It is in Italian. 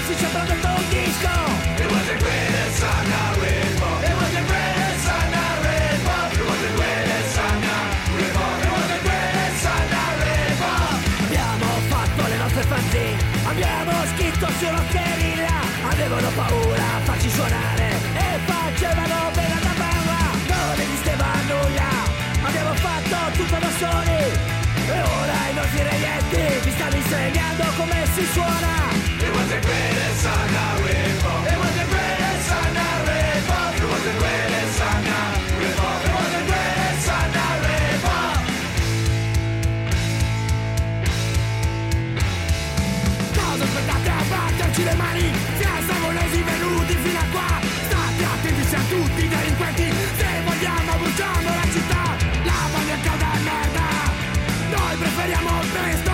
si ci ha prodotto un disco. It was the greatest song I read for. It was the greatest song I read for. It was the greatest song I read for. It was the greatest song I read for. Abbiamo fatto le nostre fanzine, abbiamo scritto su rockerilla, avevano paura a farci suonare e facevano bene da balla. Non esisteva nulla, abbiamo fatto tutto da soli e ora i nostri reietti ci stanno insegnando come si suona. It was the greatest song I read for. It was the greatest song I read for. It was the greatest song I read for. It was the greatest song I read for. Cosa aspettate a batterci le mani? Siamo savolosi venuti fino a qua. State attenti, siamo tutti delinquenti. Se vogliamo bruciamo la città. La bagna è calda e merda. Noi preferiamo il pesto